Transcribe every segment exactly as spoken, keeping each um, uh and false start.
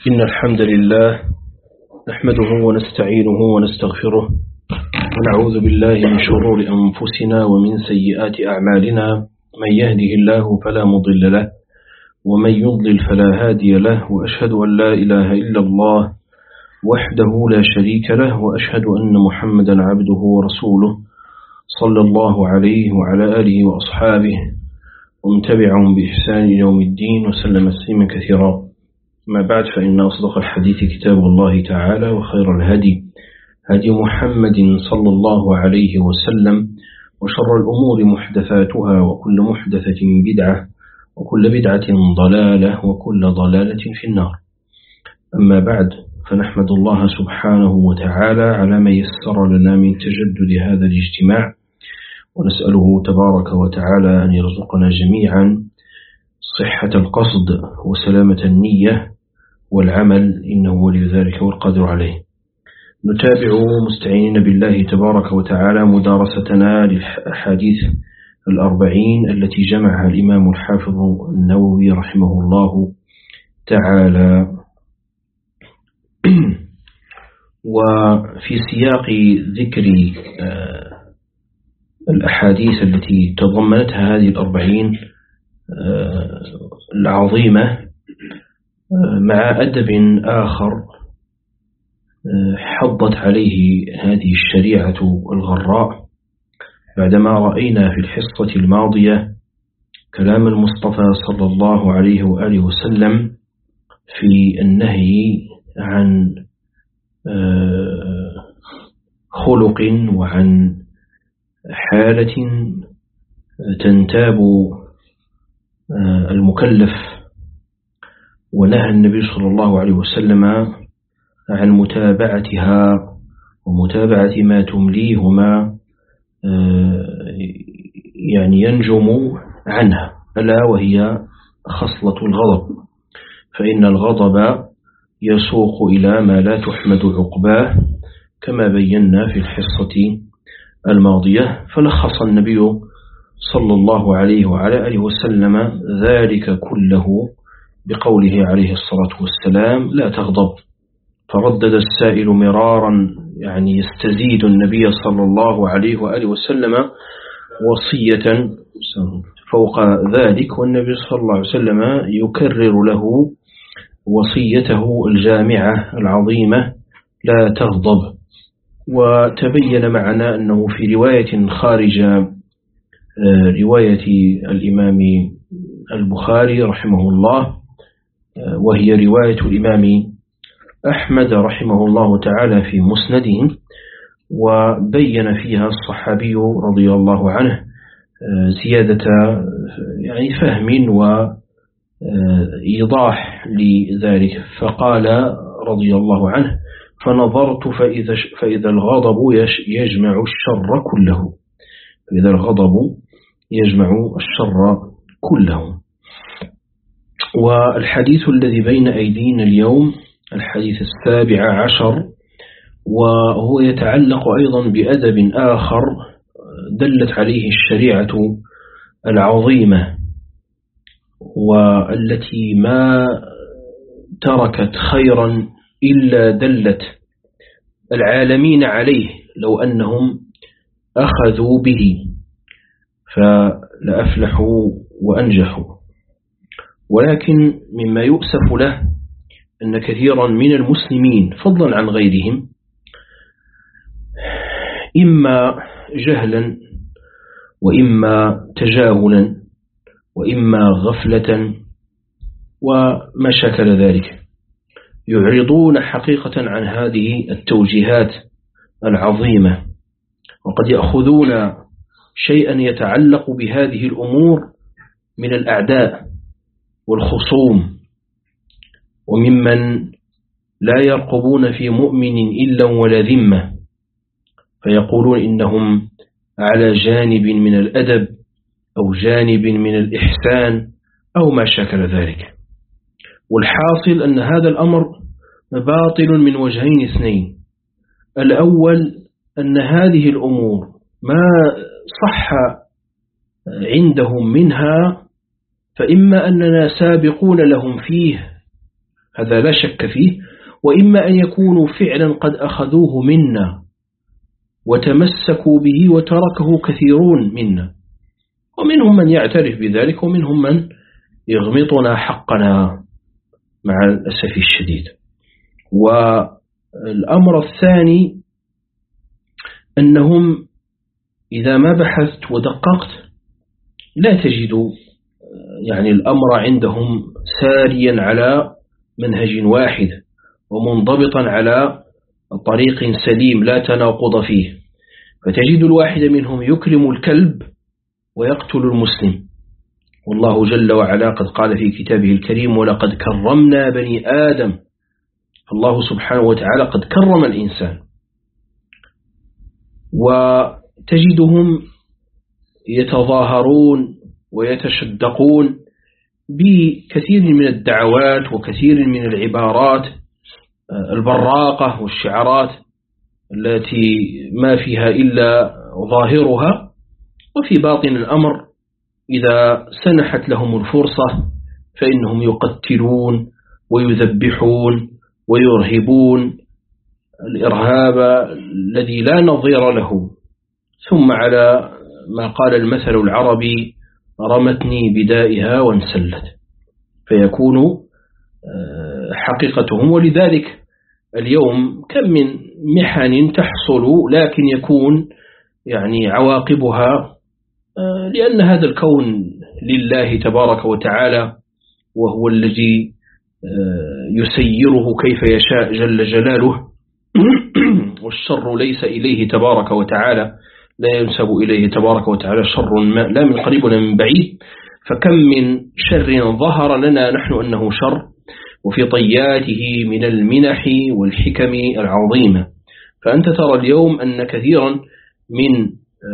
إن الحمد لله نحمده ونستعينه ونستغفره ونعوذ بالله من شرور أنفسنا ومن سيئات أعمالنا. من يهده الله فلا مضل له ومن يضلل فلا هادي له، وأشهد أن لا إله إلا الله وحده لا شريك له، وأشهد أن محمدا عبده ورسوله صلى الله عليه وعلى آله وأصحابه ومن تبعهم بإحسان يوم الدين وسلم تسليما كثيرا. ما بعد، فإن أصدق الحديث كتاب الله تعالى، وخير الهدي هدي محمد صلى الله عليه وسلم، وشر الأمور محدثاتها، وكل محدثة بدعة، وكل بدعة ضلالة، وكل ضلالة في النار. أما بعد، فنحمد الله سبحانه وتعالى على ما يسر لنا من تجدد هذا الاجتماع، ونسأله تبارك وتعالى أن يرزقنا جميعا صحة القصد وسلامة النية والعمل، إنه ولي ذلك والقادر عليه. نتابع مستعينين بالله تبارك وتعالى مدارستنا للأحاديث الأربعين التي جمعها الإمام الحافظ النووي رحمه الله تعالى. وفي سياق ذكر الأحاديث التي تضمنتها هذه الأربعين العظيمة، مع أدب آخر حضت عليه هذه الشريعة الغراء، بعدما رأينا في الحصة الماضية كلام المصطفى صلى الله عليه وآله وسلم في النهي عن خلق وعن حالة تنتاب المكلف، ونهى النبي صلى الله عليه وسلم عن متابعتها ومتابعة ما تمليه وما يعني ينجم عنها، ألا وهي خصلة الغضب، فإن الغضب يسوق إلى ما لا تحمد عقباه كما بينا في الحصة الماضية. فلخص النبي صلى الله عليه وعلى آله وسلم ذلك كله بقوله عليه الصلاة والسلام: لا تغضب. فردد السائل مرارا، يعني يستزيد النبي صلى الله عليه وآله وسلم وصية فوق ذلك، والنبي صلى الله عليه وسلم يكرر له وصيته الجامعة العظيمة: لا تغضب. وتبين معنا أنه في رواية خارج رواية الإمام البخاري رحمه الله، وهي رواية الإمام أحمد رحمه الله تعالى في مسنده، وبين فيها الصحابي رضي الله عنه زيادة يعني فهم وإيضاح لذلك، فقال رضي الله عنه: فنظرت فإذا, فإذا الغضب يجمع الشر كله، فإذا الغضب يجمع الشر كله. والحديث الذي بين أيدينا اليوم الحديث السابع عشر، وهو يتعلق أيضا بأدب آخر دلت عليه الشريعة العظيمة، والتي ما تركت خيرا إلا دلت العالمين عليه لو أنهم أخذوا به فلأفلحوا وأنجحوا. ولكن مما يؤسف له أن كثيرا من المسلمين فضلا عن غيرهم إما جهلا وإما تجاهلا وإما غفلة وما شكل ذلك يعرضون حقيقة عن هذه التوجيهات العظيمة، وقد يأخذون شيئا يتعلق بهذه الأمور من الأعداء والخصوم، وممن لا يرقبون في مؤمن إلا ولا ذمة، فيقولون إنهم على جانب من الأدب أو جانب من الإحسان أو ما شكل ذلك. والحاصل أن هذا الأمر باطل من وجهين اثنين: الأول أن هذه الأمور ما صح عندهم منها، فإما أننا سابقون لهم فيه هذا لا شك فيه، وإما أن يكونوا فعلا قد أخذوه منا وتمسكوا به وتركه كثيرون منا، ومنهم من يعترف بذلك ومنهم من يغمطنا حقنا مع الأسف الشديد. والأمر الثاني أنهم إذا ما بحثت ودققت لا تجد يعني الأمر عندهم ساريا على منهج واحد ومنضبطا على طريق سليم لا تناقض فيه، فتجد الواحد منهم يكرم الكلب ويقتل المسلم، والله جل وعلا قد قال في كتابه الكريم ولقد كرمنا بني آدم، الله سبحانه وتعالى قد كرم الإنسان. وتجدهم يتظاهرون ويتشدقون بكثير من الدعوات وكثير من العبارات البراقة والشعارات التي ما فيها إلا ظاهرها، وفي باطن الأمر إذا سنحت لهم الفرصة فإنهم يقتلون ويذبحون ويرهبون الإرهاب الذي لا نظير له. ثم على ما قال المثل العربي رمتني بدائها وانسلت، فيكون حقيقتهم. ولذلك اليوم كم من محن تحصل لكن يكون يعني عواقبها لأن هذا الكون لله تبارك وتعالى، وهو الذي يسيره كيف يشاء جل جلاله، والشر ليس إليه تبارك وتعالى، لا ينسب إليه تبارك وتعالى شر ما لا من قريب ولا من بعيد. فكم من شر ظهر لنا نحن أنه شر، وفي طياته من المنح والحكم العظيمة. فأنت ترى اليوم أن كثيرا من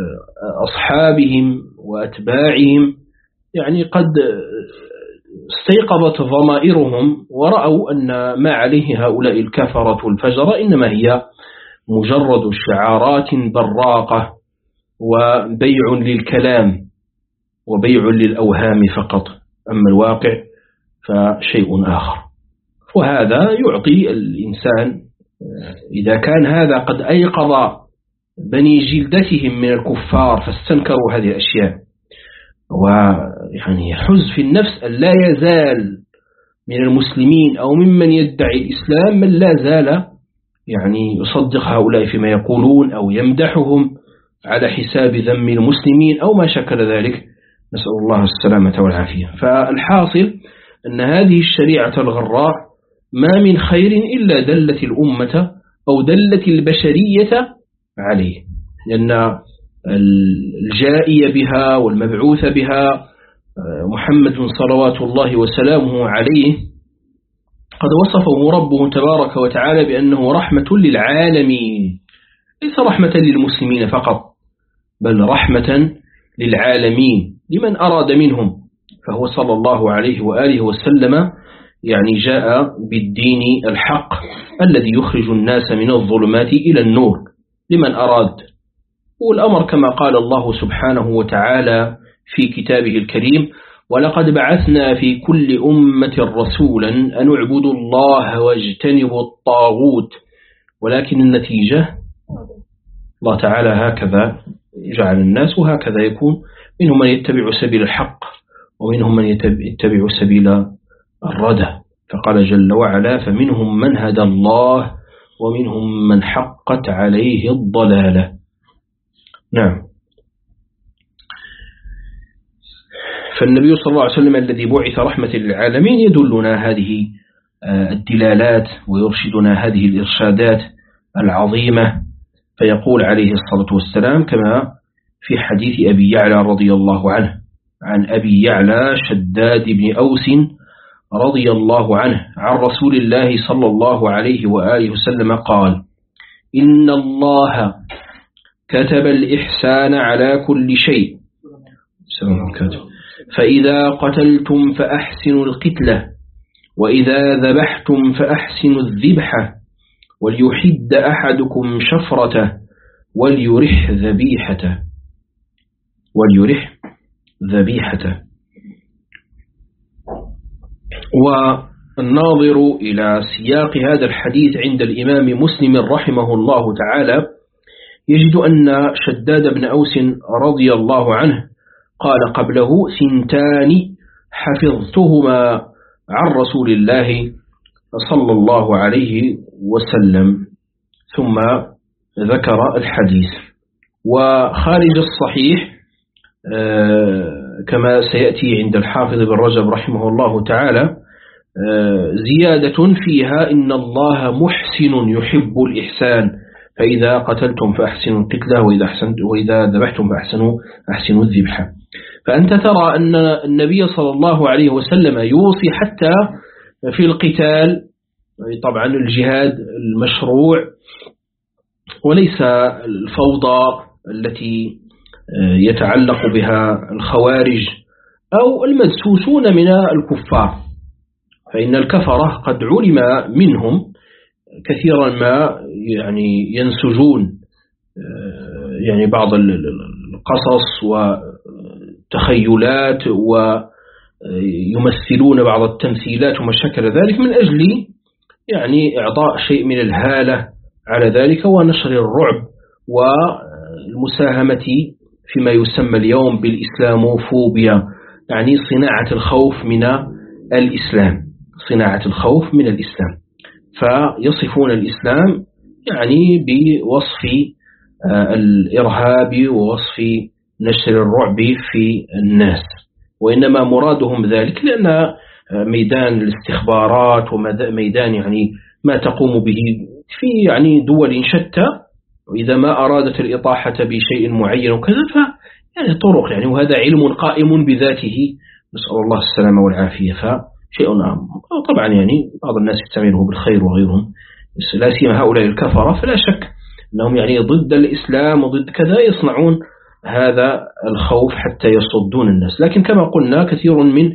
أصحابهم وأتباعهم يعني قد استيقظت ضمائرهم ورأوا أن ما عليه هؤلاء الكفرة الفجرة إنما هي مجرد شعارات براقة وبيع للكلام وبيع للأوهام فقط، أما الواقع فشيء آخر. وهذا يعطي الإنسان إذا كان هذا قد أيقظ بني جلدتهم من الكفار فاستنكروا هذه الأشياء، ويعني يحز في النفس أن لا يزال من المسلمين أو ممن يدعي الإسلام من لا زال يعني يصدق هؤلاء فيما يقولون أو يمدحهم على حساب ذم المسلمين أو ما شكل ذلك، نسأل الله السلامة والعافية. فالحاصل أن هذه الشريعة الغراء ما من خير إلا دلت الأمة أو دلت البشرية عليه، لأن الجائي بها والمبعوث بها محمد صلوات الله وسلامه عليه قد وصفه ربه تبارك وتعالى بأنه رحمة للعالمين، ليس رحمة للمسلمين فقط بل رحمة للعالمين لمن أراد منهم. فهو صلى الله عليه وآله وسلم يعني جاء بالدين الحق الذي يخرج الناس من الظلمات إلى النور لمن أراد. والأمر كما قال الله سبحانه وتعالى في كتابه الكريم ولقد بعثنا في كل أمة رسولا أن اعبدوا الله واجتنبوا الطاغوت، ولكن النتيجة الله تعالى هكذا جعل الناس وهكذا يكون، منهم من يتبع سبيل الحق ومنهم من يتبع سبيل الردى. فقال جل وعلا فمنهم من هدى الله ومنهم من حقت عليه الضلالة. نعم. فالنبي صلى الله عليه وسلم الذي بعث رحمة للعالمين يدلنا هذه الدلالات ويرشدنا هذه الإرشادات العظيمة. فيقول عليه الصلاة والسلام كما في حديث أبي يعلى رضي الله عنه عن أبي يعلى شداد بن أوس رضي الله عنه عن رسول الله صلى الله عليه وآله وسلم قال إن الله كتب الإحسان على كل شيء فإذا قتلتم فأحسنوا القتلة وإذا ذبحتم فأحسنوا الذبحة وليحد أحدكم شفرته وليرح ذبيحته وليرح ذبيحته. الناظر إلى سياق هذا الحديث عند الإمام مسلم رحمه الله تعالى يجد أن شداد بن أوس رضي الله عنه قال قبله: سنتان حفظتهما عن رسول الله صلى الله عليه وسلم، ثم ذكر الحديث. وخارج الصحيح كما سيأتي عند الحافظ بن رجب رحمه الله تعالى زيادة فيها: إن الله محسن يحب الإحسان، فإذا قتلتم فأحسنوا القتلة، وإذا وإذا ذبحتم فأحسنوا أحسنوا الذبح. فأنت ترى أن النبي صلى الله عليه وسلم يوصي حتى في القتال، طبعا الجهاد المشروع وليس الفوضى التي يتعلق بها الخوارج أو المدسوسون من الكفار، فإن الكفرة قد علم منهم كثيرا ما يعني ينسجون يعني بعض القصص وتخيلات ويمثلون بعض التمثيلات وما شكل ذلك من أجل يعني إعطاء شيء من الهالة على ذلك ونشر الرعب والمساهمة فيما يسمى اليوم بالإسلاموفوبيا، يعني صناعة الخوف من الإسلام، صناعة الخوف من الإسلام. فيصفون الإسلام يعني بوصف الإرهاب ووصف نشر الرعب في الناس، وإنما مرادهم ذلك لأن ميدان الاستخبارات وميدان يعني ما تقوم به في يعني دول شتى، وإذا ما أرادت الإطاحة بشيء معين وكذا ف يعني طرق يعني، وهذا علم قائم بذاته، نسأل الله السلامة والعافية. فشيء طبعا يعني بعض الناس يستعمله بالخير وغيرهم، لا سيما هؤلاء الكفرة، فلا شك أنهم يعني ضد الإسلام وضد كذا يصنعون هذا الخوف حتى يصدون الناس. لكن كما قلنا كثير من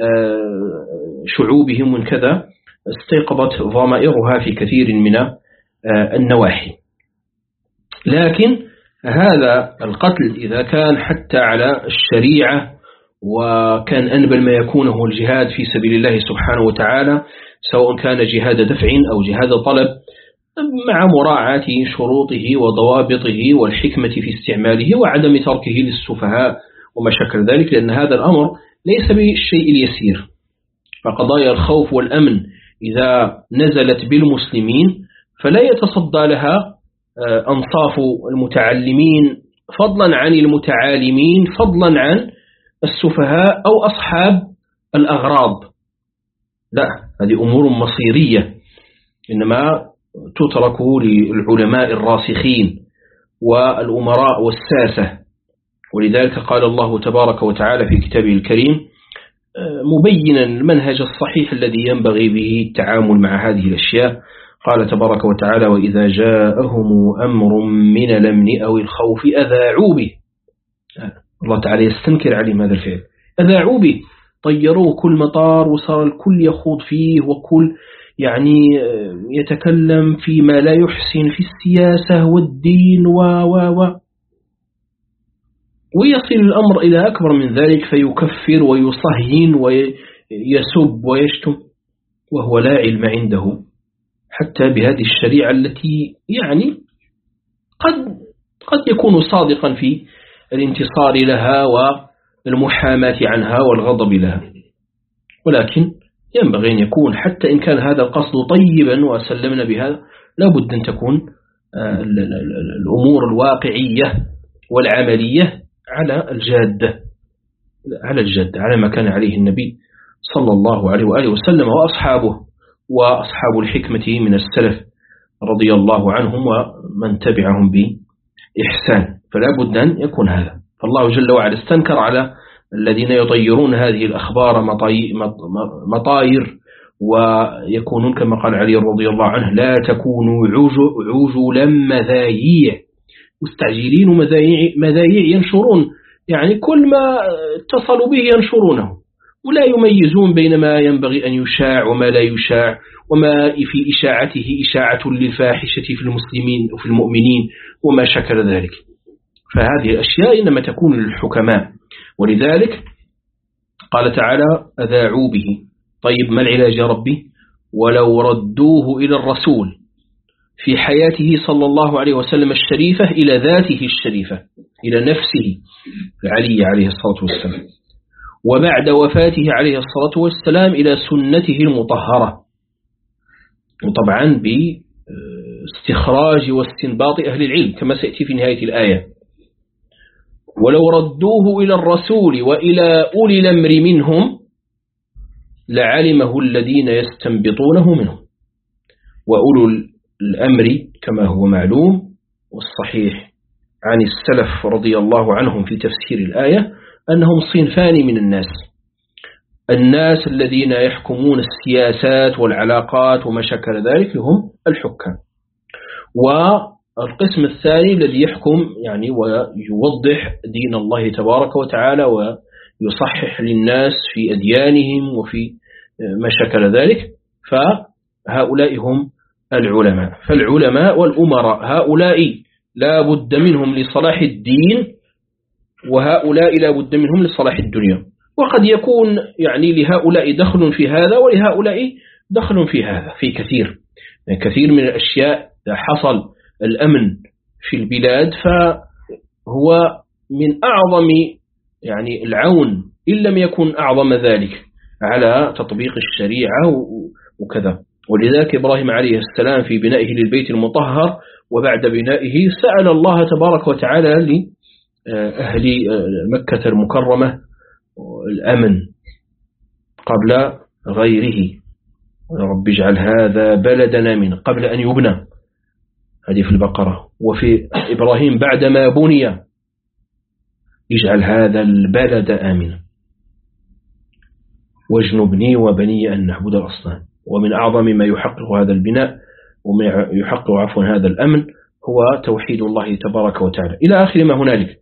شعوبهم من كذا استيقظت ضمائرها في كثير من النواحي. لكن هذا القتل إذا كان حتى على الشريعة وكان أنبل ما يكونه الجهاد في سبيل الله سبحانه وتعالى، سواء كان جهاد دفع أو جهاد طلب، مع مراعاة شروطه وضوابطه والحكمة في استعماله وعدم تركه للسفهاء وما شكل ذلك، لأن هذا الأمر ليس بالشيء اليسير. فقضايا الخوف والأمن إذا نزلت بالمسلمين فلا يتصدى لها أنصاف المتعلمين فضلا عن المتعالمين، فضلا عن السفهاء أو أصحاب الأغراض، لا، هذه أمور مصيرية إنما تترك للعلماء الراسخين والأمراء والساسة. ولذلك قال الله تبارك وتعالى في كتابه الكريم مبينا المنهج الصحيح الذي ينبغي به التعامل مع هذه الأشياء، قال تبارك وتعالى: وإذا جاءهم أمر من الأمن أو الخوف أذاعوا به. الله تعالى يستنكر عليهم هذا الفعل، أذاعوا به، طيروه كل مطار وصار الكل يخوض فيه وكل يعني يتكلم فيما لا يحسن في السياسة والدين و و و ويصل الأمر إلى أكبر من ذلك فيكفر ويصهين ويسب ويشتم وهو لا علم عنده حتى بهذه الشريعة التي يعني قد قد يكون صادقا في الانتصار لها والمحاماة عنها والغضب لها، ولكن ينبغي أن يكون حتى إن كان هذا القصد طيبا وسلمنا بهذا لابد أن تكون الأمور الواقعية والعملية على الجادة، على الجادة، على ما كان عليه النبي صلى الله عليه وآله وسلم وأصحابه وأصحاب الحكمة من السلف رضي الله عنهم ومن تبعهم بإحسان. فلا بد أن يكون هذا. فالله جل وعلا استنكر على الذين يطيرون هذه الأخبار مطاير ويكونون كما قال علي رضي الله عنه: لا تكونوا عجلا مذايع، مستعجلين مذايع، ينشرون يعني كل ما اتصلوا به ينشرونه، ولا يميزون بين ما ينبغي أن يشاع وما لا يشاع، وما في إشاعته إشاعة للفاحشة في المسلمين وفي المؤمنين وما شكل ذلك. فهذه الأشياء إنما تكون للحكماء، ولذلك قال تعالى: أذاعوا به. طيب ما العلاج يا ربي؟ ولو ردوه إلى الرسول في حياته صلى الله عليه وسلم الشريفة إلى ذاته الشريفة، إلى نفسه علي عليه الصلاة والسلام، وبعد وفاته عليه الصلاة والسلام إلى سنته المطهرة، وطبعا باستخراج واستنباط أهل العلم كما سيأتي في نهاية الآية. ولو ردوه إلى الرسول وإلى أولي الأمر منهم لعلمه الذين يستنبطونه منهم. وأولو الأمر كما هو معلوم والصحيح عن السلف رضي الله عنهم في تفسير الآية أنهم صنفان من الناس: الناس الذين يحكمون السياسات والعلاقات وما شكل ذلك هم الحكام، والقسم الثاني الذي يحكم يعني ويوضح دين الله تبارك وتعالى ويصحح للناس في أديانهم وفي ما شكل ذلك، فهؤلاء هم العلماء. فالعلماء والأمراء هؤلاء لا بد منهم لصلاح الدين، وهؤلاء لا بد منهم لصلاح الدنيا. وقد يكون يعني لهؤلاء دخل في هذا ولهؤلاء دخل في هذا في كثير يعني كثير من الأشياء. إذا حصل الأمن في البلاد فهو من أعظم يعني العون إن لم يكن أعظم ذلك على تطبيق الشريعة وكذا. ولذلك إبراهيم عليه السلام في بنائه للبيت المطهر وبعد بنائه سأل الله تبارك وتعالى لأهل مكة المكرمة الأمن قبل غيره: رب اجعل هذا بلدنا آمنا، قبل أن يبنى، هذه في البقرة. وفي إبراهيم بعدما بني: اجعل هذا البلد آمنا واجنبني وبني أن نعبد الأصنام. ومن أعظم ما يحقق هذا البناء وما يحقق عفوا هذا الأمن هو توحيد الله تبارك وتعالى إلى آخر ما هنالك.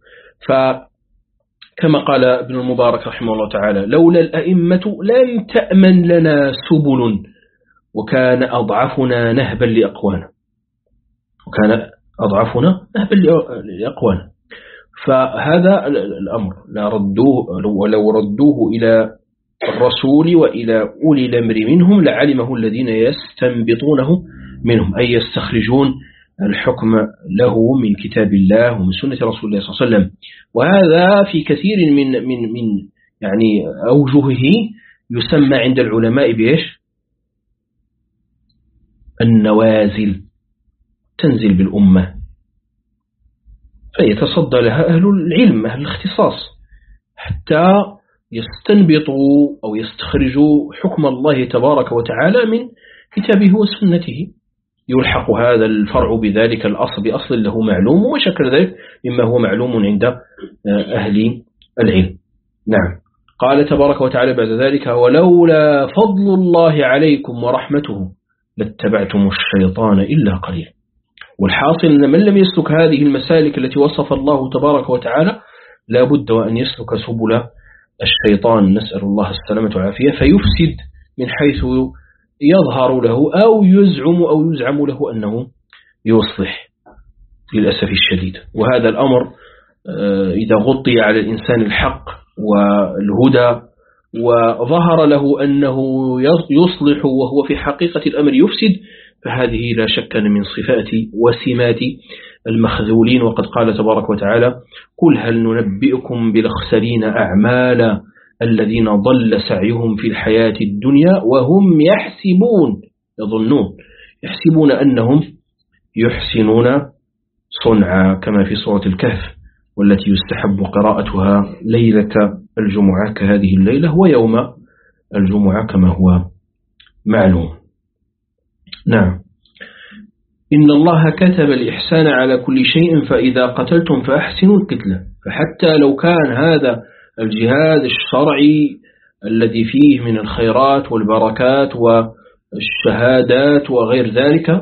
فكما قال ابن المبارك رحمه الله تعالى: لولا الأئمة لم تأمن لنا سبل وكان أضعفنا نهبا لأقوانا وكان أضعفنا نهبا لأقوانا. فهذا الأمر لا ردوه، ولو ردوه إلى الرسول وإلى أولي الأمر منهم لعلمه الذين يستنبطونه منهم، أي يستخرجون الحكم له من كتاب الله ومن سنة رسول الله صلى الله عليه وسلم. وهذا في كثير من من من يعني أوجهه يسمى عند العلماء بإيش؟ النوازل، تنزل بالأمة فيتصدى لها أهل العلم أهل الاختصاص حتى يستنبطوا أو يستخرجوا حكم الله تبارك وتعالى من كتابه وسنته. يلحق هذا الفرع بذلك الأصل بأصل له معلوم وشكل ذلك مما هو معلوم عند أهل العلم. نعم. قال تبارك وتعالى بعد ذلك: ولولا فضل الله عليكم ورحمته لاتبعتم الشيطان إلا قليلا. والحاصل أن من لم يسلك هذه المسالك التي وصف الله تبارك وتعالى لا بد وأن يسلك سبل الشيطان، نسأل الله السلامة والعافية، فيفسد من حيث يظهر له أو يزعم أو يزعم له أنه يصلح للأسف الشديد. وهذا الأمر إذا غطي على الإنسان الحق والهدى وظهر له أنه يصلح وهو في حقيقة الأمر يفسد، فهذه لا شك من صفات وسمات المخذولين. وقد قال تبارك وتعالى: قل هل ننبئكم بالأخسرين أعمالا الذين ضل سعيهم في الحياة الدنيا وهم يحسبون يظنون يحسبون أنهم يحسنون صنعا، كما في سورة الكهف، والتي يستحب قراءتها ليلة الجمعة كهذه الليلة ويوم الجمعة كما هو معلوم. نعم. إن الله كتب الإحسان على كل شيء فإذا قتلتم فأحسنوا القتلة. فحتى لو كان هذا الجهاد الشرعي الذي فيه من الخيرات والبركات والشهادات وغير ذلك،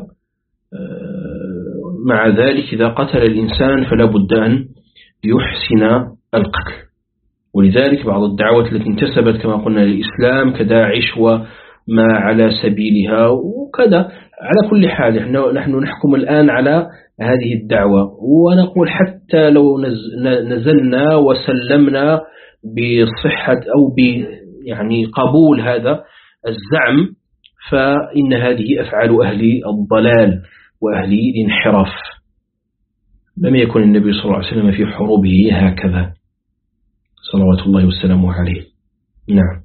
مع ذلك إذا قتل الإنسان فلا بد أن يحسن القتل. ولذلك بعض الدعوات التي انتسبت كما قلنا للإسلام كداعش وما على سبيلها وكذا، على كل حال نحن نحكم الآن على هذه الدعوة ونقول حتى لو نزلنا وسلمنا بصحة أو ب يعني قبول هذا الزعم، فإن هذه أفعال أهل الضلال وأهل الانحراف. لم يكن النبي صلى الله عليه وسلم في حروبه هكذا صلوات الله وسلامه عليه. نعم.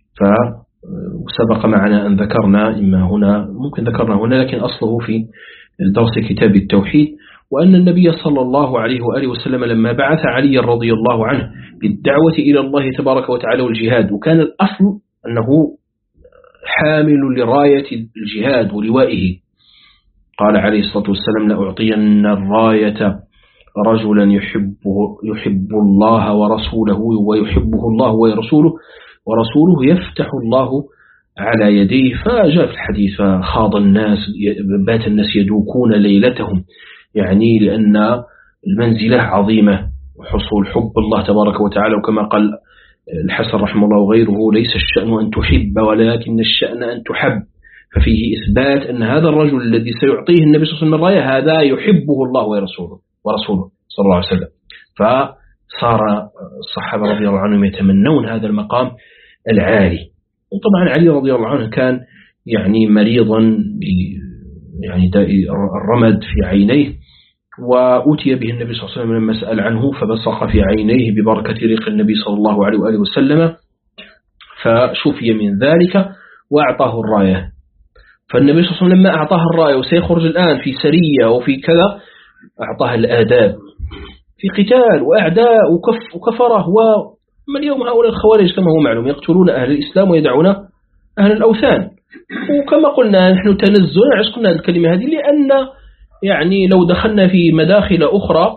فسبق معنا أن ذكرنا إما هنا ممكن ذكرنا هنا لكن أصله في درس كتاب التوحيد، وأن النبي صلى الله عليه وآله وسلم لما بعث علي رضي الله عنه بالدعوة إلى الله تبارك وتعالى والجهاد، وكان الأصل أنه حامل لراية الجهاد ولوائه، قال عليه الصلاة والسلام: لأعطين الراية رجلا يحبه يحب الله ورسوله ويحبه الله ورسوله ورسوله يفتح الله على يديه. فجاء في الحديث: فخاض الناس بات الناس يدوكون ليلتهم، يعني لأن المنزلة عظيمة وحصول حب الله تبارك وتعالى. وكما قال الحسن رحمه الله وغيره: ليس الشأن أن تحب ولكن الشأن أن تحب. ففيه إثبات أن هذا الرجل الذي سيعطيه النبي صلى الله عليه وسلم الراية هذا يحبه الله ورسوله ورسوله صلى الله عليه وسلم. فصار الصحابة رضي الله عنهم يتمنون هذا المقام العالي. وطبعا علي رضي الله عنه كان يعني مريضا يعني الرمد في عينيه، وأتي به النبي صلى الله عليه وسلم لما سأل عنه فبصق في عينيه ببركة ريق النبي صلى الله عليه وآله وسلم، فشفي من ذلك وأعطاه الراية. فالنبي صلى الله عليه وسلم لما أعطاه الراية وسيخرج الآن في سرية وفي كذا، أعطاه الآداب في قتال وأعداء وكف وكفره. وما اليوم هؤلاء الخوارج كما هو معلوم يقتلون أهل الإسلام ويدعون أهل الأوثان. وكما قلنا نحن تنزلنا عش قلنا الكلمة هذه لأن يعني لو دخلنا في مداخل أخرى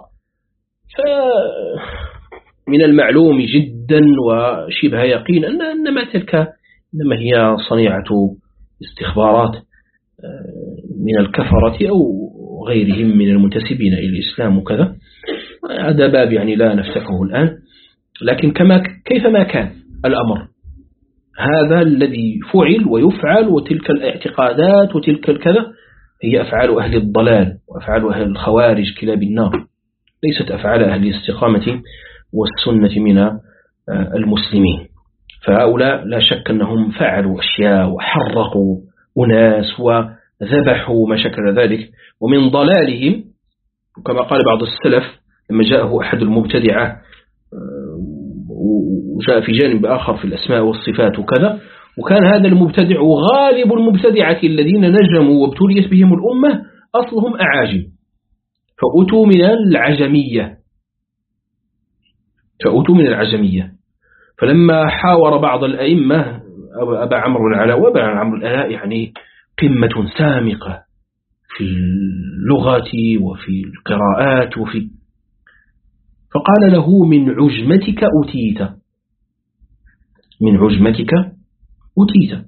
فمن المعلوم جدا وشبه يقين أن إنما تلك إنما هي صنيعة استخبارات من الكفرة أو غيرهم من المنتسبين إلى الإسلام وكذا. هذا باب يعني لا نفتحه الآن، لكن كما كيفما كان الأمر هذا الذي فعل ويفعل، وتلك الاعتقادات وتلك الكذا هي أفعال أهل الضلال وأفعال أهل الخوارج كلاب النار، ليست أفعال أهل الاستقامة والسنة من المسلمين. فهؤلاء لا شك أنهم فعلوا أشياء وحرقوا أناس وذبحوا ما شكل ذلك. ومن ضلالهم كما قال بعض السلف لما جاءه أحد المبتدعة وجاء في جانب آخر في الأسماء والصفات وكذا، وكان هذا المبتدع وغالب المبتدعة الذين نجموا وابتليت بهم الأمة أصلهم أعاجم، فأتوا من العجمية فأتوا من العجمية فلما حاور بعض الأئمة أبا عمرو العلاء وأبا عمرو العلاء يعني قمة سامقة في اللغة وفي القراءات وفي فقال له: من عجمتك أتيت من عجمتك أتيت.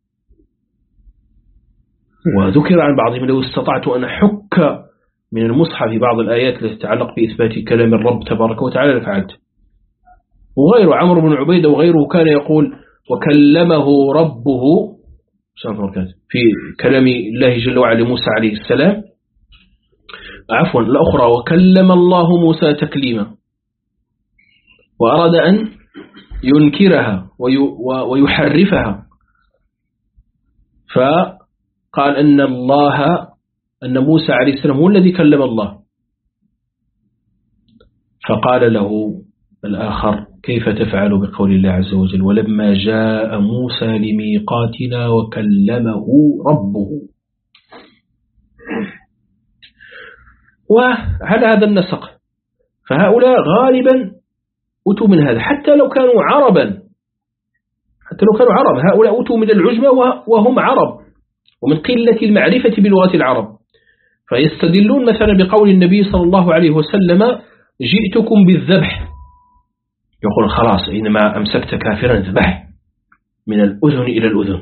وذكر عن بعضهم: لو استطعت أن أحك من المصحف بعض الآيات التي تتعلق بإثبات كلام الرب تبارك وتعالى لفعلت. وغير عمرو بن عبيدة وغيره كان يقول: وكلمه ربه في كلام الله جل وعلا لموسى عليه السلام، عفوا الأخرى: وكلم الله موسى تكليما، وأراد أن ينكرها ويحرفها، فقال أن الله أن موسى عليه السلام هو الذي كلم الله. فقال له الآخر: كيف تفعل بقول الله عز وجل: ولما جاء موسى لميقاتنا وكلمه ربه. وعلى هذا النسق فهؤلاء غالبا أتوا من هذا، حتى لو كانوا عربا حتى لو كانوا عرب هؤلاء أتوا من العجمة وهم عرب ومن قلة المعرفة بلغة العرب. فيستدلون مثلا بقول النبي صلى الله عليه وسلم: جئتكم بالذبح، يقول: خلاص إنما أمسكت كافرا ذبح من الأذن إلى الأذن.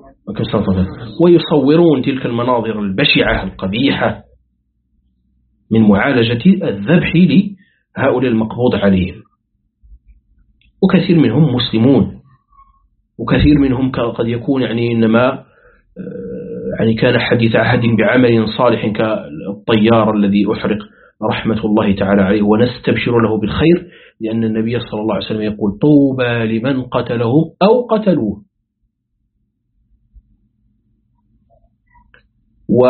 ويصورون تلك المناظر البشعة القبيحة من معالجة الذبح لهؤلاء المقبوض عليهم. وكثير منهم مسلمون، وكثير منهم قد يكون يعني إنما يعني كان حديث عهد بعمل صالح كالطيار الذي أحرق رحمة الله تعالى عليه، ونستبشر له بالخير، لأن النبي صلى الله عليه وسلم يقول: طوبى لمن قتله أو قتلوه. و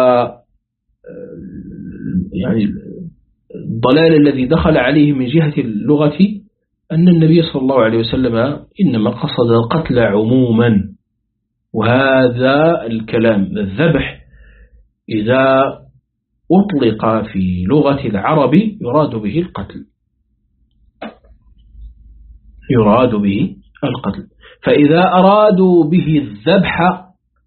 يعني الضلال الذي دخل عليه من جهة اللغة أن النبي صلى الله عليه وسلم إنما قصد القتل عموما، وهذا الكلام الذبح إذا أطلق في لغة العرب يراد به القتل، يراد به القتل. فإذا أرادوا به الذبح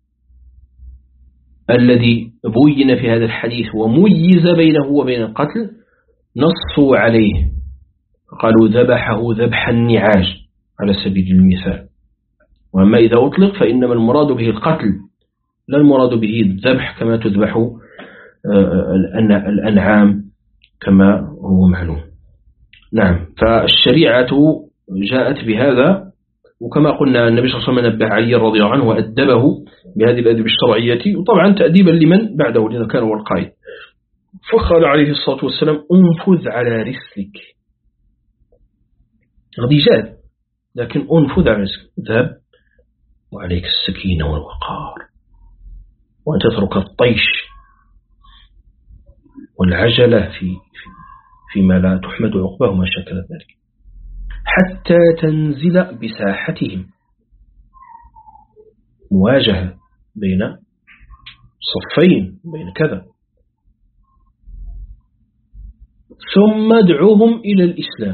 الذي بين في هذا الحديث وميز بينه وبين القتل نصوا عليه، قالوا ذبحه ذبح النعاج على سبيل المثال. وأما إذا أطلق فإنما المراد به القتل لا المراد به الذبح كما تذبح الأنعام كما هو معلوم. نعم، فالشريعة جاءت بهذا، وكما قلنا النبي صلى الله عليه وسلم نبه علي رضي الله عنه وأدبه بهذه الأدب الشرعية، وطبعا تأديبا لمن بعده لأنه كان هو القائد. فقال عليه الصلاة والسلام انفذ على رسلك، هذه جاد، لكن انفذ على رسلك، ذهب وعليك السكينة والوقار، وأن تترك الطيش والعجلة في في فيما لا تحمد عقباه ما شكل ذلك، حتى تنزل بساحتهم، مواجهة بين صفين بين كذا، ثم ادعوهم إلى الإسلام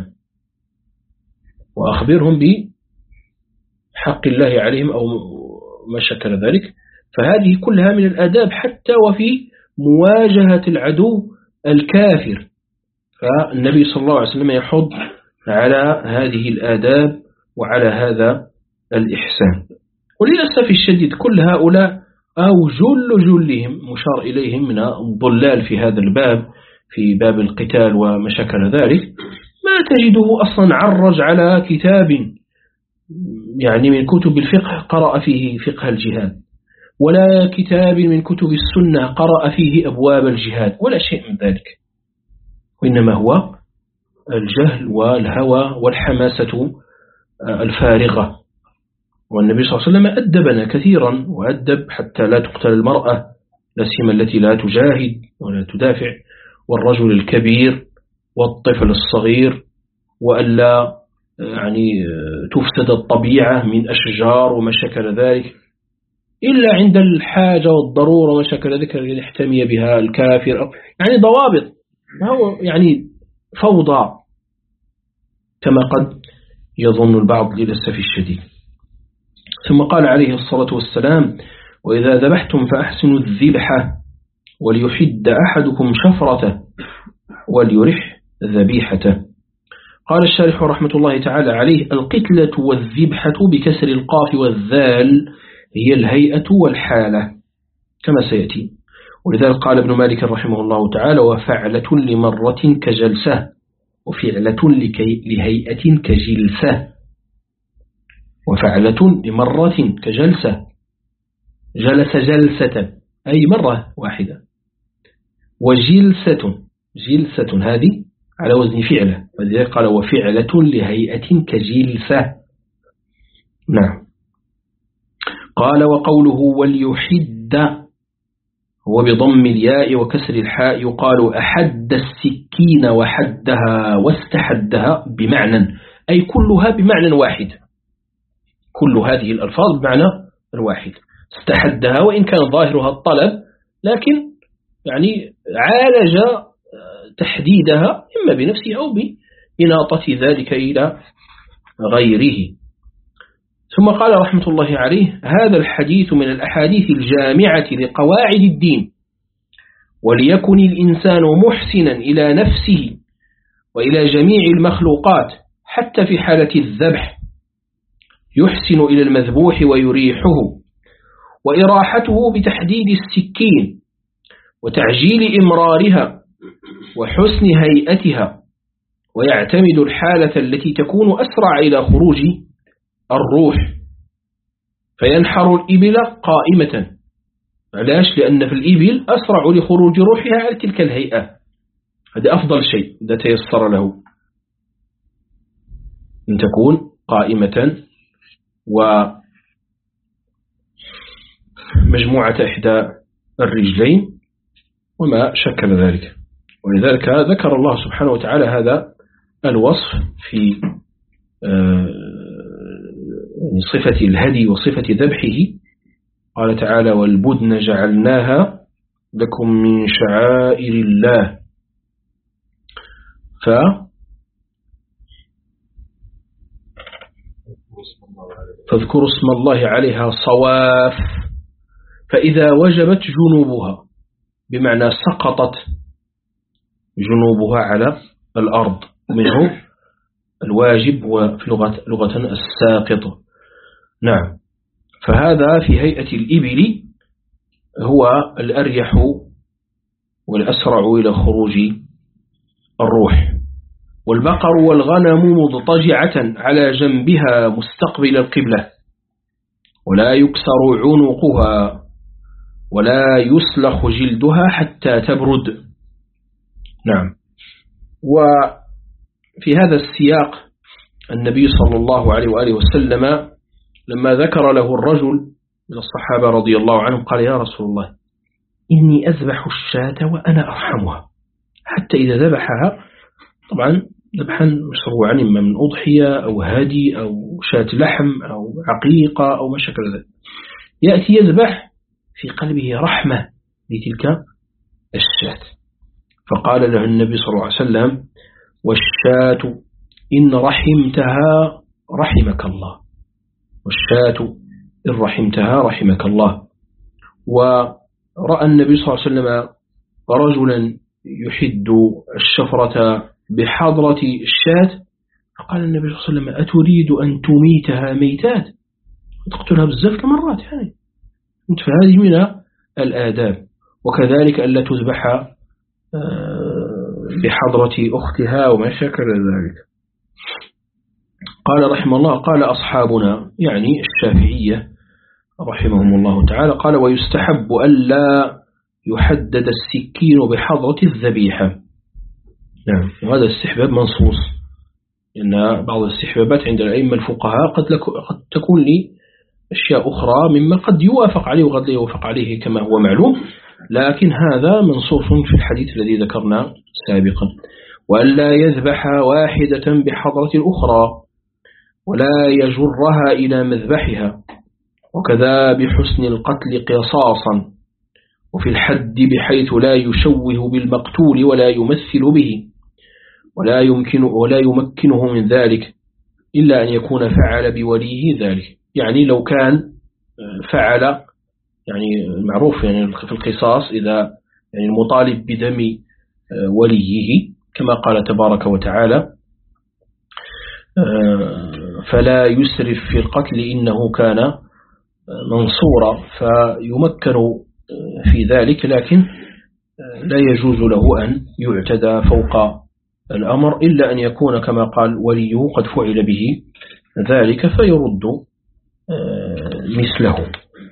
وأخبرهم بحق الله عليهم أو ما شكل ذلك. فهذه كلها من الآداب حتى وفي مواجهة العدو الكافر، فالنبي صلى الله عليه وسلم يحض على هذه الآداب وعلى هذا الإحسان. وللأسف الشديد كل هؤلاء أو جل جلهم مشار إليهم من الضلال في هذا الباب، في باب القتال وما شكل ذلك، ما تجده أصلا عرج على كتاب يعني من كتب الفقه قرأ فيه فقه الجهاد، ولا كتاب من كتب السنة قرأ فيه أبواب الجهاد، ولا شيء من ذلك، وإنما هو الجهل والهوى والحماسة الفارغة. والنبي صلى الله عليه وسلم أدبنا كثيرا، وأدب حتى لا تقتل المرأة لا سيما التي لا تجاهد ولا تدافع، والرجل الكبير والطفل الصغير، وألا يعني تفسد الطبيعة من أشجار وما شكل ذلك إلا عند الحاجة والضرورة وما شكل ذلك يحتمي بها الكافر، يعني ضوابط، ما هو يعني فوضى كما قد يظن البعض للأسف الشديد. ثم قال عليه الصلاة والسلام وإذا ذبحتم فأحسنوا الذبحة وليحد أحدكم شفرته وليرح ذبيحته. قال الشارح رحمة الله تعالى عليه القتلة والذبحة بكسر القاف والذال هي الهيئة والحالة كما سيأتي. ولذلك قال ابن مالك رحمه الله تعالى وفعلة لمرة كجلسة وفعلة لهيئة كجلسة. وفعلة لمرة كجلسة، جلس جلسة أي مرة واحدة، وجلسة جلسة هذه على وزن فعلة، ولذلك قال وفعلة لهيئة كجلسة. نعم. قال وقوله وليحد هو بضم الياء وكسر الحاء، يقال أحد السكين وحدها واستحدها بمعنى، أي كلها بمعنى واحد، كل هذه الألفاظ بمعنى الواحد. استحدها وإن كان ظاهرها الطلب، لكن يعني عالج تحديدها إما بنفسه أو بإناطة ذلك إلى غيره. ثم قال رحمة الله عليه هذا الحديث من الأحاديث الجامعة لقواعد الدين، وليكن الإنسان محسنا إلى نفسه وإلى جميع المخلوقات حتى في حالة الذبح، يحسن إلى المذبوح ويريحه، وإراحته بتحديد السكين وتعجيل إمرارها وحسن هيئتها، ويعتمد الحالة التي تكون أسرع إلى خروج الروح، فينحر الإبل قائمة. علاش؟ لأن في الإبل أسرع لخروج روحها على تلك الهيئة، هذا أفضل شيء إذا تيسر له أن تكون قائمة ومجموعة إحدى الرجلين وما شكل ذلك. ولذلك ذكر الله سبحانه وتعالى هذا الوصف في صفة الهدي وصفة ذبحه. قال تعالى: والبدن جعلناها لكم من شعائر الله ف فاذكروا اسم الله عليها صواف فإذا وجبت جنوبها، بمعنى سقطت جنوبها على الأرض، منه الواجب وفي لغة, لغة الساقط. نعم. فهذا في هيئة الإبل هو الأريح والأسرع إلى خروج الروح. والبقر والغنم مضطجعة على جنبها مستقبل القبلة، ولا يكسر عنقها ولا يسلخ جلدها حتى تبرد. نعم. وفي هذا السياق النبي صلى الله عليه وآله وسلم لما ذكر له الرجل من الصحابة رضي الله عنهم قال: يا رسول الله، إني أذبح الشاة وأنا أرحمها، حتى إذا ذبحها، طبعا ذبحا مشروعا إما من أضحية أو هدي أو شاة لحم أو عقيقة أو ما شكل ذلك، يأتي يذبح في قلبه رحمة لتلك الشاة. فقال له النبي صلى الله عليه وسلم: والشاة إن رحمتها رحمك الله، والشاة إن رحمتها رحمك الله. ورأى النبي صلى الله عليه وسلم رجلا يحد الشفرة بحضرة الشاة، فقال النبي صلى الله عليه وسلم: أتريد أن تميتها ميتات، تقتلها بالزفك مرات، يعني فهذه من الآداب. وكذلك ألا تذبح بحضرة أختها وما شكل ذلك. قال رحمه الله: قال أصحابنا، يعني الشافعية رحمهم الله تعالى، قال: ويستحب ألا يحدد السكين بحضرة الذبيحة. نعم. وهذا استحباب منصوص، لأن بعض الاستحبابات عند الأئمة الفقهاء قد, قد تكون لي أشياء أخرى مما قد يوافق عليه وقد لا يوافق عليه كما هو معلوم، لكن هذا منصوص في الحديث الذي ذكرنا سابقا. وألا يذبح واحدة بحضرة الأخرى ولا يجرها إلى مذبحها، وكذا بحسن القتل قصاصا، وفي الحد بحيث لا يشوه بالمقتول ولا يمثل به، ولا يمكن ولا يمكنه من ذلك إلا أن يكون فعل بوليه ذلك. يعني لو كان فعل، يعني معروف يعني في القصاص إذا يعني المطالب بدم وليه كما قال تبارك وتعالى: فلا يسرف في القتل إنه كان منصورا، فيمكن في ذلك، لكن لا يجوز له أن يعتدى فوق الأمر إلا أن يكون كما قال وليه قد فعل به ذلك فيرد مثله.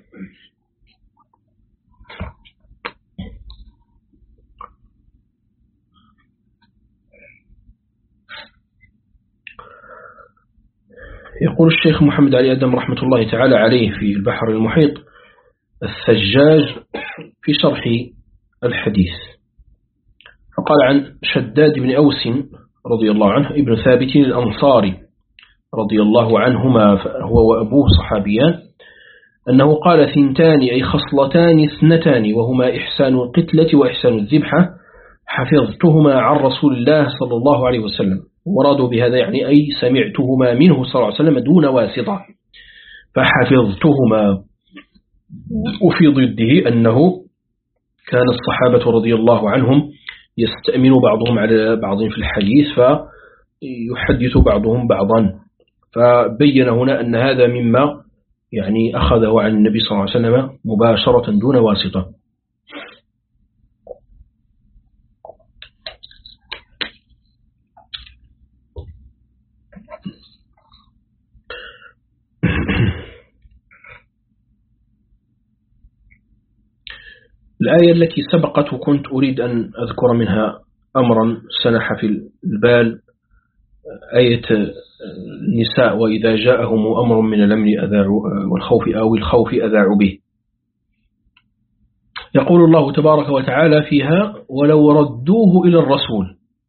يقول الشيخ محمد علي أدم رحمة الله تعالى عليه في البحر المحيط الثجاج في شرح الحديث، فقال عن شداد بن أوس رضي الله عنه ابن ثابت الأنصاري رضي الله عنهما، هو وأبوه صحابيان، أنه قال: ثنتان أي خصلتان اثنتان، وهما إحسان القتلة وإحسان الذبحة، حفظتهما عن رسول الله صلى الله عليه وسلم. ورادوا بهذا يعني أي سمعتهما منه صلى الله عليه وسلم دون واسطة، فحفظتهما. وفي ضده أنه كان الصحابة رضي الله عنهم يستأمن بعضهم على بعض في الحديث فيحدث بعضهم بعضا، فبين هنا أن هذا مما يعني أخذه عن النبي صلى الله عليه وسلم مباشرة دون واسطة. الآية التي سبقت وكنت أريد أن أذكر منها أمرا سنح في البال، آية النساء: وإذا جاءهم أمر من الأمن أذاعوا والخوف أو الخوف أذاعوا به. يقول الله تبارك وتعالى فيها: ولو ردوه إلى الرسول.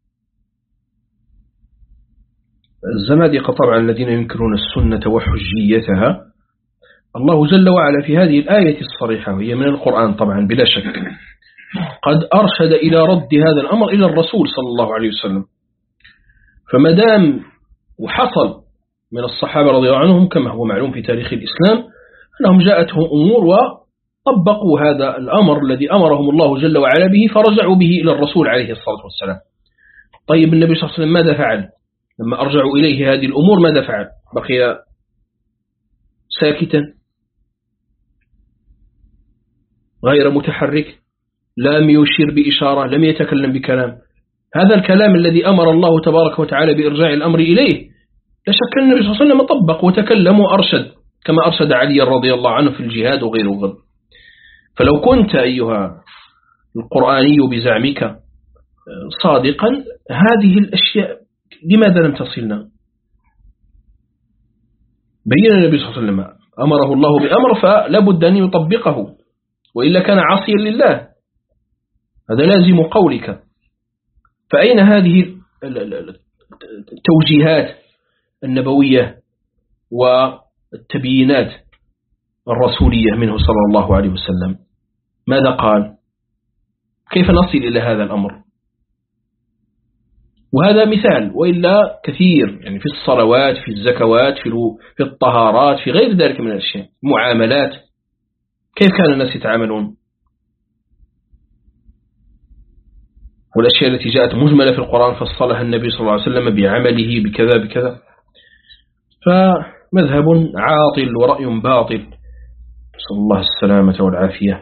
الزنادقة طبعا الذين ينكرون السنة وحجيتها، الله جل وعلا في هذه الآية الصريحة وهي من القرآن طبعا بلا شك قد أرشد إلى رد هذا الأمر إلى الرسول صلى الله عليه وسلم. فمدام وحصل من الصحابة رضي الله عنهم كما هو معلوم في تاريخ الإسلام أنهم جاءتهم أمور وطبقوا هذا الأمر الذي أمرهم الله جل وعلا به فرجعوا به إلى الرسول عليه الصلاة والسلام. طيب النبي صلى الله عليه وسلم ماذا فعل لما أرجعوا إليه هذه الأمور؟ ماذا فعل؟ بقي ساكتا غير متحرك، لم يشير بإشارة، لم يتكلم بكلام. هذا الكلام الذي أمر الله تبارك وتعالى بإرجاع الأمر إليه لا شك النبي صلى الله عليه وسلم طبق وتكلم وأرشد كما أرشد علي رضي الله عنه في الجهاد وغيره وغيره. فلو كنت أيها القرآني بزعمك صادقا هذه الأشياء لماذا لم تصلنا؟ بين النبي صلى الله عليه وسلم أمره الله بأمر فلا بد أن يطبقه وإلا كان عاصيا لله، هذا لازم قولك. فأين هذه التوجيهات النبوية والتبيينات الرسولية منه صلى الله عليه وسلم؟ ماذا قال؟ كيف نصل إلى هذا الأمر؟ وهذا مثال وإلا كثير، يعني في الصلوات، في الزكوات، في الطهارات، في غير ذلك من الأشياء، معاملات. كيف كان الناس يتعاملون؟ والأشياء التي جاءت مجملة في القرآن فصلها النبي صلى الله عليه وسلم بعمله بكذا بكذا. فمذهب عاطل ورأي باطل، صلى الله السلامة والعافية.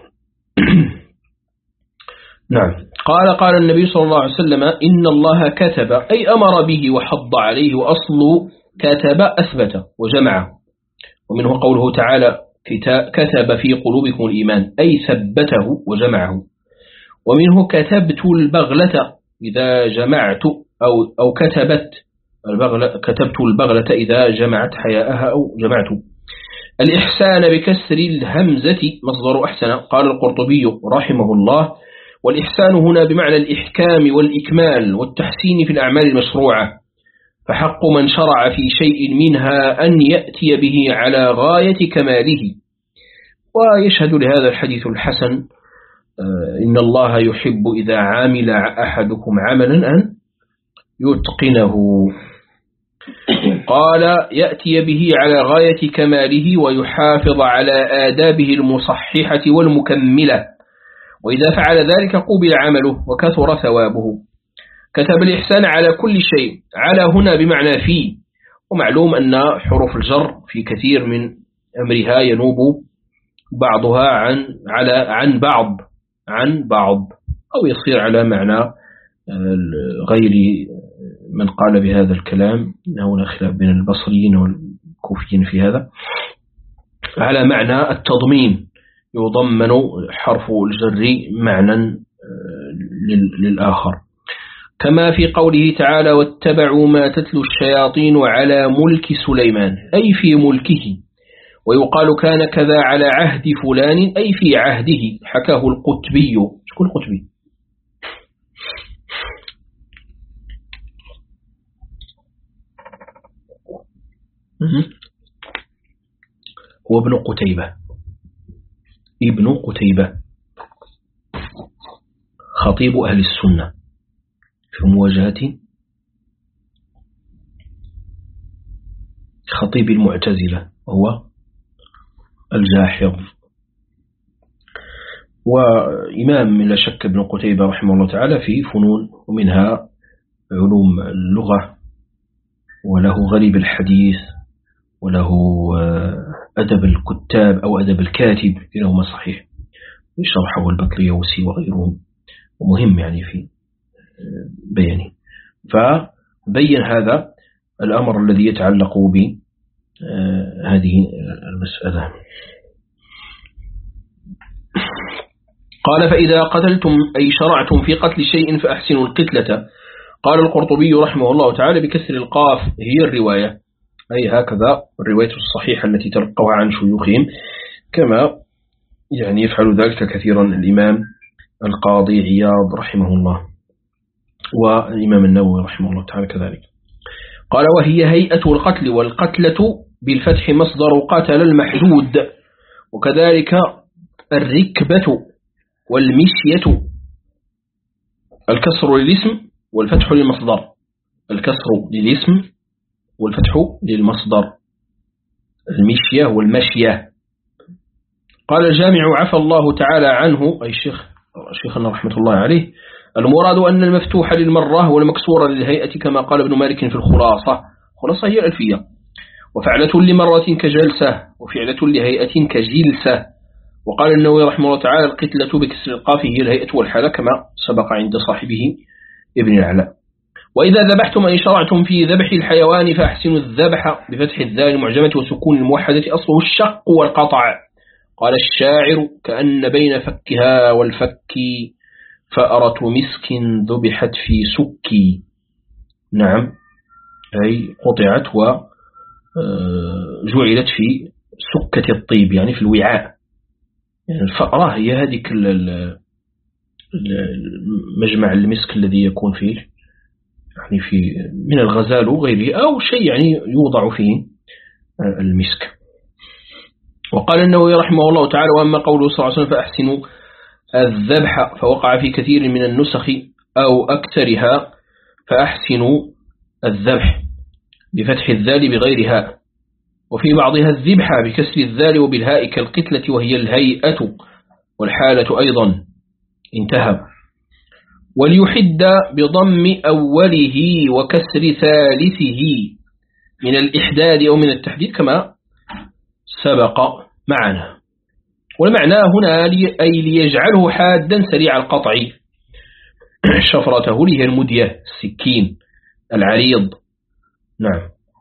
نعم. قال قال النبي صلى الله عليه وسلم: إن الله كتب، أي أمر به وحض عليه، وأصل كتب أثبت وجمعه، ومنه قوله تعالى: كتب في قلوبكم الإيمان، أي ثبته وجمعه. ومنه كتبت البغلة إذا جمعت أو أو كتبت البغلة، كتبت البغلة إذا جمعت حياءها أو جمعت. الإحسان بكسر الهمزة مصدر أحسن. قال القرطبي رحمه الله: والإحسان هنا بمعنى الإحكام والإكمال والتحسين في الأعمال المشروعة، فحق من شرع في شيء منها أن يأتي به على غاية كماله. ويشهد لهذا الحديث الحسن: إن الله يحب إذا عامل أحدكم عملا أن يتقنه. قال: يأتي به على غاية كماله ويحافظ على آدابه المصححة والمكملة، وإذا فعل ذلك قبل عمله وكثر ثوابه. كتب الإحسان على كل شيء، على هنا بمعنى في، ومعلوم أن حروف الجر في كثير من أمرها ينوب بعضها عن على عن بعض عن بعض أو يصير على معنى غير من قال بهذا الكلام، هنا خلاف بين البصريين والكوفيين في هذا، على معنى التضمين، يضمن حرف الجر معنى للآخر. كما في قوله تعالى: واتبعوا ما تتلو الشياطين على ملك سليمان، أي في ملكه. ويقال كان كذا على عهد فلان، أي في عهده. حكاه القطبي. شكون القطبي؟ هو ابن قتيبة، ابن قتيبة خطيب أهل السنة في مواجهة خطيب المعتزلة، وهو الجاحظ، وإمام لا شك ابن قتيبة رحمه الله تعالى في فنون، ومنها علوم اللغة، وله غريب الحديث، وله أدب الكتاب أو أدب الكاتب، كلاهما صحيح، شرحه البكريوسي وغيرهم، ومهم يعني في بيانه. فبين هذا الأمر الذي يتعلق بهذه المسألة. قال: فإذا قتلتم أي شرعتم في قتل شيء فأحسنوا القتلة. قال القرطبي رحمه الله تعالى: بكسر القاف هي الرواية، أي هكذا الرواية الصحيحة التي تلقوها عن شيوخهم، كما يعني يفعل ذلك كثيرا الإمام القاضي عياض رحمه الله والإمام النووي رحمه الله تعالى كذلك. قال وهي هيئة القتل، والقتلة بالفتح مصدر قتل المحدود، وكذلك الركبة والمشية، الكسر للاسم والفتح للمصدر، الكسر للاسم والفتح للمصدر، المشية والمشية. قال الجامع عفى الله تعالى عنه أي الشيخ شيخنا رحمة الله عليه: المراد أن المفتوح للمرة والمكسور للهيئة كما قال ابن مالك في الخلاصة، خلاصة هي الألفية، وفعلة لمرة كجلسة، وفعلة لهيئة كجلسة. وقال النووي رحمه الله تعالى: القتلة بكسر القاف هي الهيئة والحالة كما سبق عند صاحبه ابن العلاء. وإذا ذبحتم أي شرعتم في ذبح الحيوان فأحسنوا الذبح بفتح الذال المعجمة وسكون الموحدة أصله الشق والقطع. قال الشاعر: كأن بين فكها والفك فأرة مسك ذبحت في سكي. نعم، أي قطعت وجعلت في سكة الطيب، يعني في الوعاء. يعني الفأرة هي هذه المجمع المسك الذي يكون فيه يعني في من الغزال وغيره أو شيء يعني يوضع فيه المسك. وقال النووي رحمه الله تعالى: وأما قوله صلى الله عليه وسلم فأحسنوا الذبح فوقع في كثير من النسخ أو أكثرها فأحسنوا الذبح بفتح الذال بغيرها، وفي بعضها الذبح بكسر الذال وبالهاء كالقتلة وهي الهيئة والحالة أيضا. انتهى. وليحد بضم أوله وكسر ثالثه من الإحداد أو من التحديد كما سبق معنا. والمعنى هنا لي أي ليجعله حادا سريع القطع، شفرته هي المدية السكين العريض. نعم.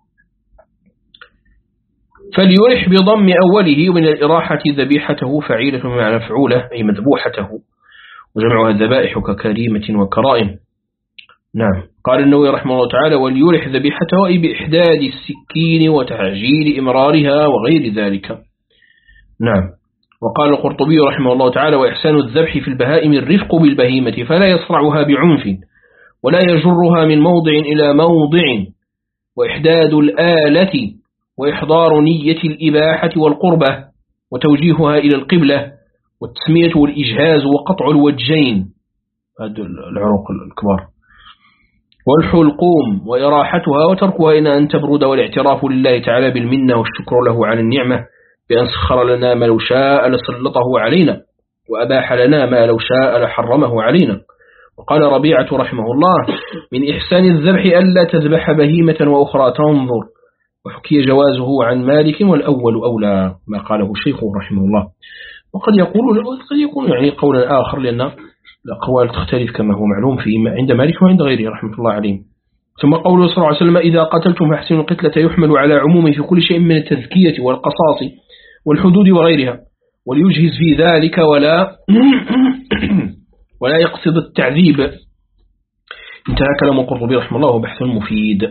فليرح بضم أوله ومن الإراحة ذبيحته فعيلة بمعنى فعولة أي مذبوحته، وجمعها الذبائح ككريمة وكرائم. نعم. قال النووي رحمه الله تعالى: وليرح ذبيحته أي بإحداد السكين وتعجيل إمرارها وغير ذلك. نعم. وقال القرطبي رحمه الله تعالى: وإحسان الذبح في البهائم الرفق بالبهيمة فلا يصرعها بعنف ولا يجرها من موضع إلى موضع، وإحداد الآلة وإحضار نية الإباحة والقربة وتوجيهها إلى القبلة والتسمية والإجهاز وقطع الوجين، هذا العروق الكبار، والحلقوم وإراحتها وتركها إن أن تبرد، والاعتراف لله تعالى بالمنة والشكر له على النعمة بأن سخر لنا ما لو شاء لسلطه علينا وأباح لنا ما لو شاء لحرمه علينا. وقال ربيعة رحمه الله: من إحسان الذبح ألا تذبح بهيمة وأخرى تنظر، وحكي جوازه عن مالك والأول أولى، ما قاله شيخه رحمه الله. وقد يقول قد يكون يعني قولا آخر لأن الأقوال تختلف كما هو معلوم في عند مالك وعند غيره رحمة الله عليه. ثم قوله صلى الله عليه وسلم: إذا قتلتم فاحسنوا القتلة يحمل على عمومه في كل شيء من التذكية والقصاص والحدود وغيرها، وليجهز في ذلك ولا ولا يقصد التعذيب. انتهى كلام القرطبي رحمه الله وبحث مفيد.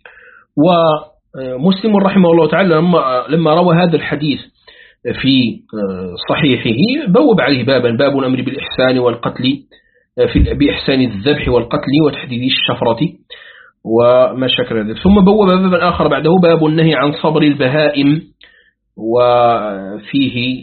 ومسلم رحمه الله تعالى لما لما روى هذا الحديث في صحيحه بوب عليه بابا: باب الأمر بالإحسان والقتل في بإحسان الذبح والقتل وتحديد الشفرة وما شكل ذلك. ثم بوب بابا آخر بعده: باب النهي عن صبر البهائم، وفيه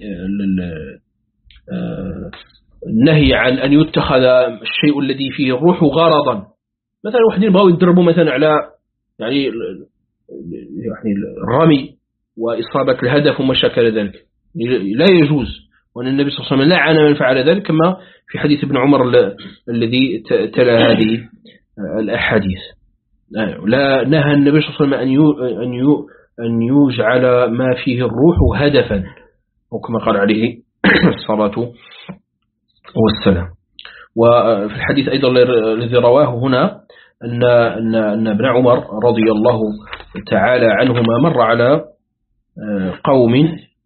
النهي عن أن يتخذ الشيء الذي فيه الروح غرضا. مثلا واحد يبغوا يضربوا مثلا على يعني يعني الرمي وإصابة الهدف وما شكل ذلك، لا يجوز. وأن النبي صلى الله عليه وسلم لعن من فعل ذلك كما في حديث ابن عمر الذي تلا هذه الأحاديث. لا نهى النبي صلى الله عليه وسلم أن يجعل ما فيه الروح هدفا، وكما قال عليه الصلاة والسلام. وفي الحديث أيضا الذي رواه هنا أن أن ابن عمر رضي الله تعالى عنهما مر على قوم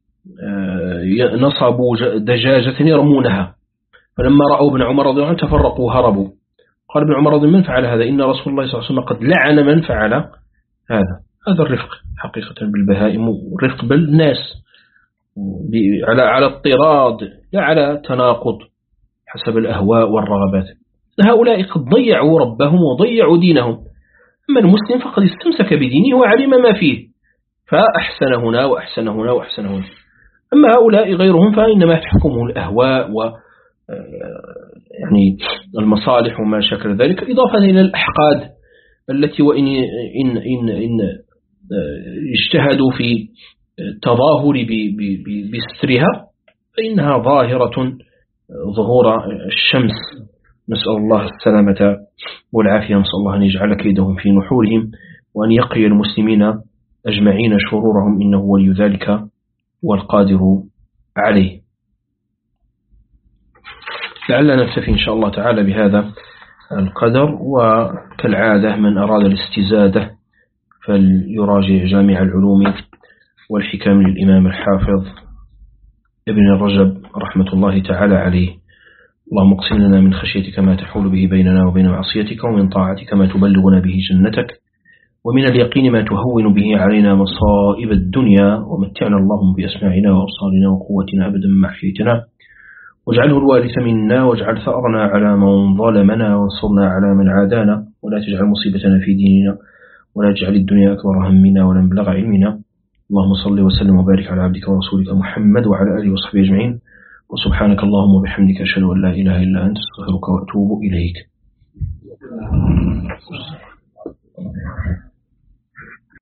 نصبوا دجاجة يرمونها، فلما رأوا ابن عمر رضي الله عنه تفرقوا هربوا. قال ابن عمر رضي الله عنه: من فعل هذا؟ إن رسول الله صلى الله عليه وسلم قد لعن من فعل هذا. هذا الرفق حقيقة بالبهائم والرفق بالناس على على اضطراد، لا على تناقض حسب الأهواء والرغبات. هؤلاء قد ضيعوا ربهم وضيعوا دينهم، أما المسلم فقد استمسك بدينه وعلم ما فيه فأحسن هنا وأحسن هنا وأحسن هنا. أما هؤلاء غيرهم فإنما تحكمه الأهواء و يعني المصالح وما شكل ذلك، إضافة إلى الأحقاد التي وإن إن إن إن اجتهدوا في التظاهر بسترها فإنها ظاهرة ظهور الشمس. نسأل الله السلامة والعافية، نسأل الله أن يجعل كيدهم في نحورهم وأن يقي المسلمين أجمعين شرورهم، إنه ولي ذلك والقادر عليه. لعلنا نكتفي إن شاء الله تعالى بهذا القدر، وكالعادة من أراد الاستزادة فليراجع جامع العلوم والحكام للإمام الحافظ ابن الرجب رحمة الله تعالى عليه. اللهم اقسم لنا من خشيتك ما تحول به بيننا وبين معصيتك، ومن طاعتك ما تبلغنا به جنتك، ومن اليقين ما تهون به علينا مصائب الدنيا، ومتعنا اللهم بأسماعنا وأبصارنا وقوتنا أبدا ما أحييتنا، واجعله الوارث منا، واجعل ثأرنا على من ظلمنا، وانصرنا على من عادانا، ولا تجعل مصيبتنا في ديننا، ولا تجعل الدنيا أكبر همنا ولا مبلغ علمنا. اللهم صل وسلم وبارك على عبدك ورسولك محمد وعلى آله وصحبه أجمعين، وسبحانك اللهم وبحمدك أشهد أن لا إله إلا أنت، أستغفرك وأتوب إليك.